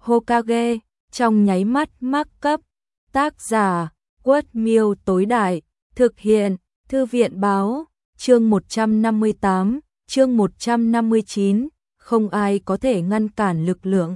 Hokage, trong nháy mắt mắc cấp. Tác giả, Quất Miêu tối đại, thực hiện, Thư viện báo, chương 158, chương 159, không ai có thể ngăn cản lực lượng.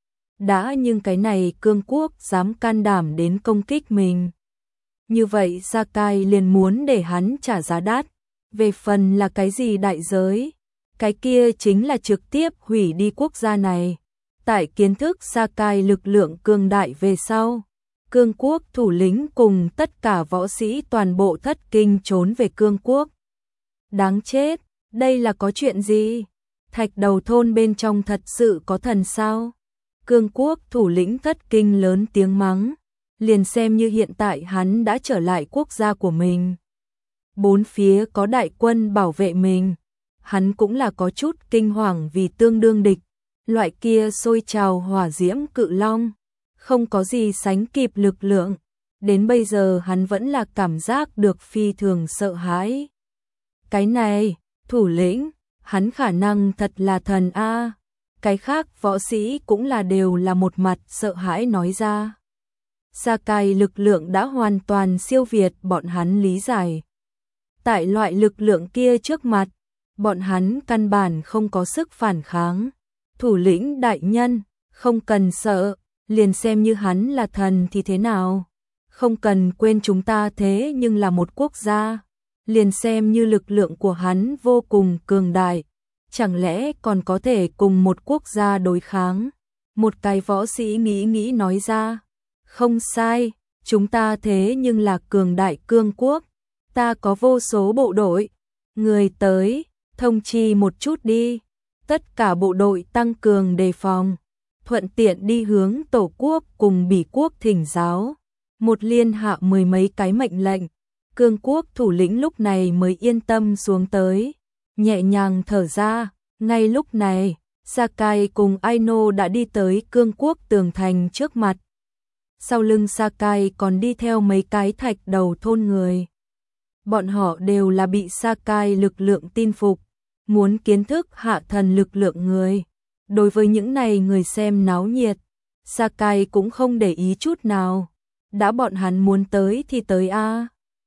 Đã nhưng cái này cương quốc dám can đảm đến công kích mình. Như vậy Sakai liền muốn để hắn trả giá đắt. Về phần là cái gì đại giới, cái kia chính là trực tiếp hủy đi quốc gia này. Tại kiến thức Sakai lực lượng cường đại về sau, cương quốc thủ lĩnh cùng tất cả võ sĩ toàn bộ thất kinh trốn về cương quốc. Đáng chết, đây là có chuyện gì? Thạch đầu thôn bên trong thật sự có thần sao? Cương quốc thủ lĩnh thất kinh lớn tiếng mắng, liền xem như hiện tại hắn đã trở lại quốc gia của mình. Bốn phía có đại quân bảo vệ mình, hắn cũng là có chút kinh hoàng vì tương đương địch, loại kia sôi trào hỏa diễm cự long, không có gì sánh kịp lực lượng, đến bây giờ hắn vẫn là cảm giác được phi thường sợ hãi. Cái này, thủ lĩnh, hắn khả năng thật là thần a. Cái khác võ sĩ cũng là đều là một mặt sợ hãi nói ra. Sakai lực lượng đã hoàn toàn siêu việt bọn hắn lý giải. Tại loại lực lượng kia trước mặt, bọn hắn căn bản không có sức phản kháng. Thủ lĩnh đại nhân, không cần sợ, liền xem như hắn là thần thì thế nào. Không cần quên chúng ta thế nhưng là một quốc gia. Liền xem như lực lượng của hắn vô cùng cường đại, chẳng lẽ còn có thể cùng một quốc gia đối kháng. Một cái võ sĩ nghĩ nói ra. Không sai, chúng ta thế nhưng là cường đại cương quốc. Ta có vô số bộ đội. Người tới, thông chi một chút đi. Tất cả bộ đội tăng cường đề phòng, thuận tiện đi hướng tổ quốc cùng bỉ quốc thỉnh giáo. Một liên hạ mười mấy cái mệnh lệnh, cương quốc thủ lĩnh lúc này mới yên tâm xuống tới, nhẹ nhàng thở ra. Ngay lúc này, Sakai cùng Aino đã đi tới cương quốc tường thành trước mặt. Sau lưng Sakai còn đi theo mấy cái thạch đầu thôn người. Bọn họ đều là bị Sakai lực lượng tin phục, muốn kiến thức hạ thần lực lượng người. Đối với những này người xem náo nhiệt, Sakai cũng không để ý chút nào. Đã bọn hắn muốn tới thì tới a.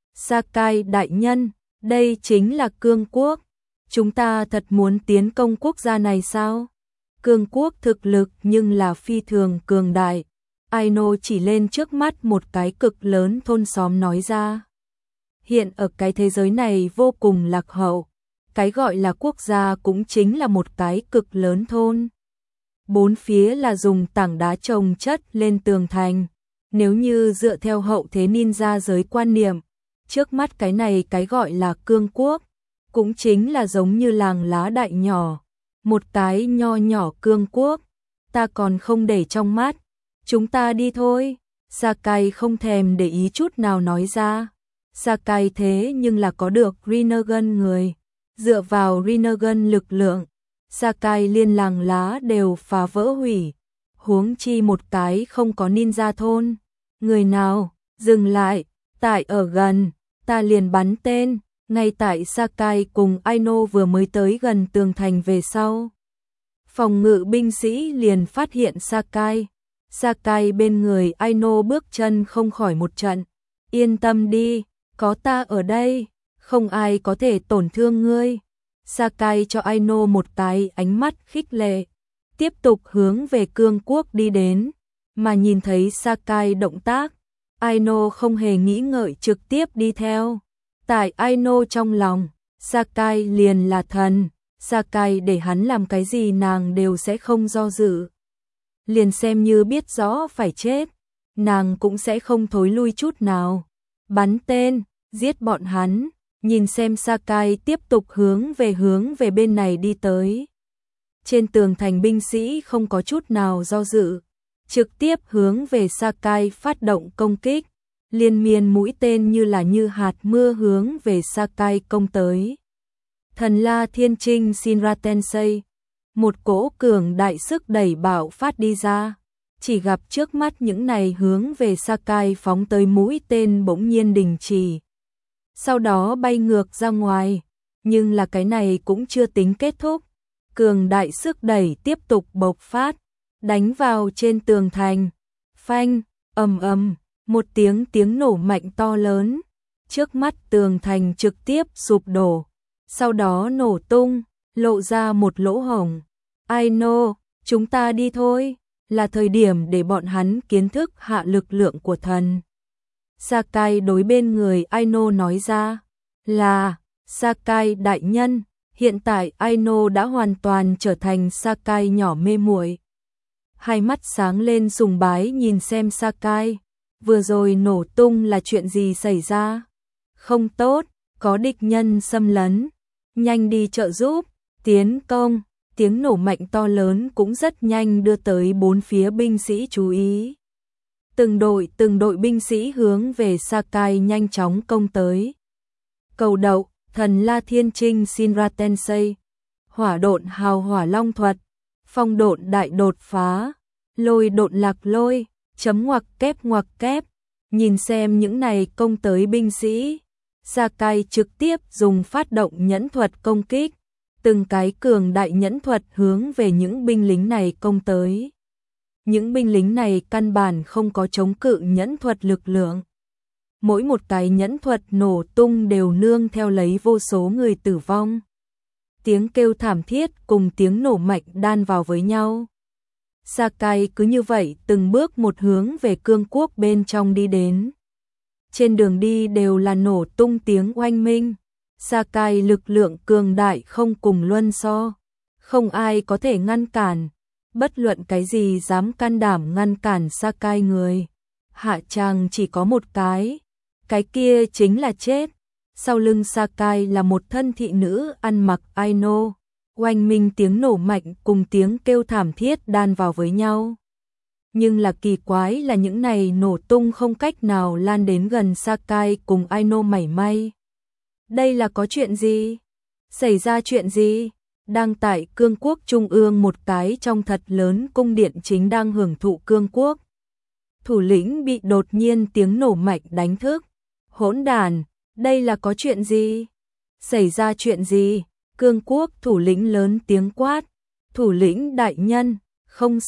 Sakai đại nhân, đây chính là cương quốc. Chúng ta thật muốn tiến công quốc gia này sao? Cương quốc thực lực nhưng là phi thường cường đại. Aino chỉ lên trước mắt một cái cực lớn thôn xóm nói ra. Hiện ở cái thế giới này vô cùng lạc hậu. Cái gọi là quốc gia cũng chính là một cái cực lớn thôn. Bốn phía là dùng tảng đá chồng chất lên tường thành. Nếu như dựa theo hậu thế ninja giới quan niệm, trước mắt cái này cái gọi là cương quốc, cũng chính là giống như làng lá đại nhỏ. Một cái nho nhỏ cương quốc, ta còn không để trong mắt. Chúng ta đi thôi. Sakai không thèm để ý chút nào nói ra. Sakai thế nhưng là có được Rinnegan người. Dựa vào Rinnegan lực lượng, Sakai liên làng lá đều phá vỡ hủy. Huống chi một cái không có ninja thôn. Người nào, dừng lại, tại ở gần, ta liền bắn tên. Ngay tại Sakai cùng Aino vừa mới tới gần tường thành về sau, phòng ngự binh sĩ liền phát hiện Sakai. Sakai bên người Aino bước chân không khỏi một trận. Yên tâm đi, có ta ở đây, không ai có thể tổn thương ngươi. Sakai cho Aino một cái ánh mắt khích lệ, tiếp tục hướng về cương quốc đi đến. Mà nhìn thấy Sakai động tác, Aino không hề nghĩ ngợi trực tiếp đi theo. Tại Aino trong lòng, Sakai liền là thần. Sakai để hắn làm cái gì nàng đều sẽ không do dự. Liền xem như biết rõ phải chết, nàng cũng sẽ không thối lui chút nào. Bắn tên, giết bọn hắn. Nhìn xem Sakai tiếp tục hướng về bên này đi tới. Trên tường thành binh sĩ không có chút nào do dự, trực tiếp hướng về Sakai phát động công kích. Liên miên mũi tên như hạt mưa hướng về Sakai công tới. Thần La Thiên Trinh Shinra Tensei, một cỗ cường đại sức đẩy bạo phát đi ra. Chỉ gặp trước mắt những này hướng về Sakai phóng tới mũi tên bỗng nhiên đình chỉ. Sau đó bay ngược ra ngoài, nhưng là cái này cũng chưa tính kết thúc. Cường đại sức đẩy tiếp tục bộc phát, đánh vào trên tường thành. Phanh, ầm ầm, một tiếng nổ mạnh to lớn. Trước mắt tường thành trực tiếp sụp đổ, sau đó nổ tung, lộ ra một lỗ hổng. Aino, chúng ta đi thôi, là thời điểm để bọn hắn kiến thức hạ lực lượng của thần. Sakai đối bên người Aino nói ra, là, Sakai đại nhân, hiện tại Aino đã hoàn toàn trở thành Sakai nhỏ mê muội. Hai mắt sáng lên sùng bái nhìn xem Sakai, vừa rồi nổ tung là chuyện gì xảy ra? Không tốt, có địch nhân xâm lấn, nhanh đi trợ giúp, tiến công. Tiếng nổ mạnh to lớn cũng rất nhanh đưa tới bốn phía binh sĩ chú ý. Từng đội binh sĩ hướng về Sakai nhanh chóng công tới. Cầu đậu, thần La Thiên Trinh Shinra Tensei, hỏa độn hào hỏa long thuật, phong độn đại đột phá, lôi độn lạc lôi, chấm ngoặc kép. Nhìn xem những này công tới binh sĩ, Sakai trực tiếp dùng phát động nhẫn thuật công kích. Từng cái cường đại nhẫn thuật hướng về những binh lính này công tới. Những binh lính này căn bản không có chống cự nhẫn thuật lực lượng. Mỗi một cái nhẫn thuật nổ tung đều nương theo lấy vô số người tử vong. Tiếng kêu thảm thiết cùng tiếng nổ mạnh đan vào với nhau. Sakai cứ như vậy từng bước một hướng về cương quốc bên trong đi đến. Trên đường đi đều là nổ tung tiếng oanh minh. Sakai lực lượng cường đại không cùng luân so, không ai có thể ngăn cản, bất luận cái gì dám can đảm ngăn cản Sakai người. Hạ tràng chỉ có một cái kia chính là chết. Sau lưng Sakai là một thân thị nữ ăn mặc Aino, oanh minh tiếng nổ mạnh cùng tiếng kêu thảm thiết đan vào với nhau. Nhưng là kỳ quái là những này nổ tung không cách nào lan đến gần Sakai cùng Aino mảy may. Đây là có chuyện gì? Xảy ra chuyện gì? Đang tại cương quốc trung ương một cái trong thật lớn cung điện chính đang hưởng thụ cương quốc. Thủ lĩnh bị đột nhiên tiếng nổ mạnh đánh thức. Hỗn đàn, đây là có chuyện gì? Xảy ra chuyện gì? Cương quốc thủ lĩnh lớn tiếng quát. Thủ lĩnh đại nhân, không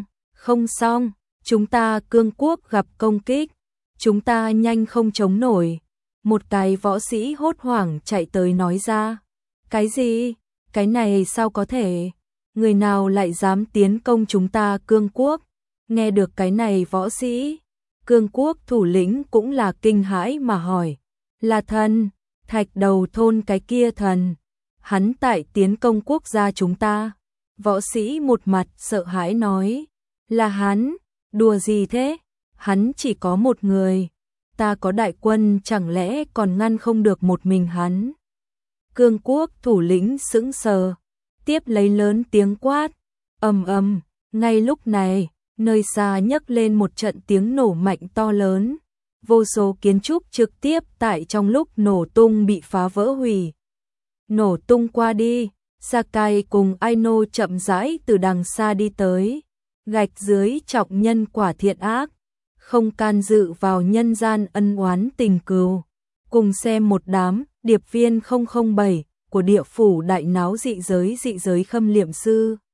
xong, chúng ta cương quốc gặp công kích. Chúng ta nhanh không chống nổi. Một cái võ sĩ hốt hoảng chạy tới nói ra. Cái gì? Cái này sao có thể? Người nào lại dám tiến công chúng ta cương quốc? Nghe được cái này võ sĩ, cương quốc thủ lĩnh cũng là kinh hãi mà hỏi. Là thần, Thạch Đầu thôn cái kia thần. Hắn tại tiến công quốc gia chúng ta. Võ sĩ một mặt sợ hãi nói. Là hắn, đùa gì thế? Hắn chỉ có một người. Ta có đại quân chẳng lẽ còn ngăn không được một mình hắn. Cương quốc thủ lĩnh sững sờ, tiếp lấy lớn tiếng quát, ầm, ngay lúc này, nơi xa nhấc lên một trận tiếng nổ mạnh to lớn, vô số kiến trúc trực tiếp tại trong lúc nổ tung bị phá vỡ hủy. Nổ tung qua đi, Sakai cùng Aino chậm rãi từ đằng xa đi tới, gạch dưới trọng nhân quả thiện ác. Không can dự vào nhân gian ân oán tình cừu, cùng xem một đám điệp viên 007 của địa phủ đại náo dị giới khâm liệm sư.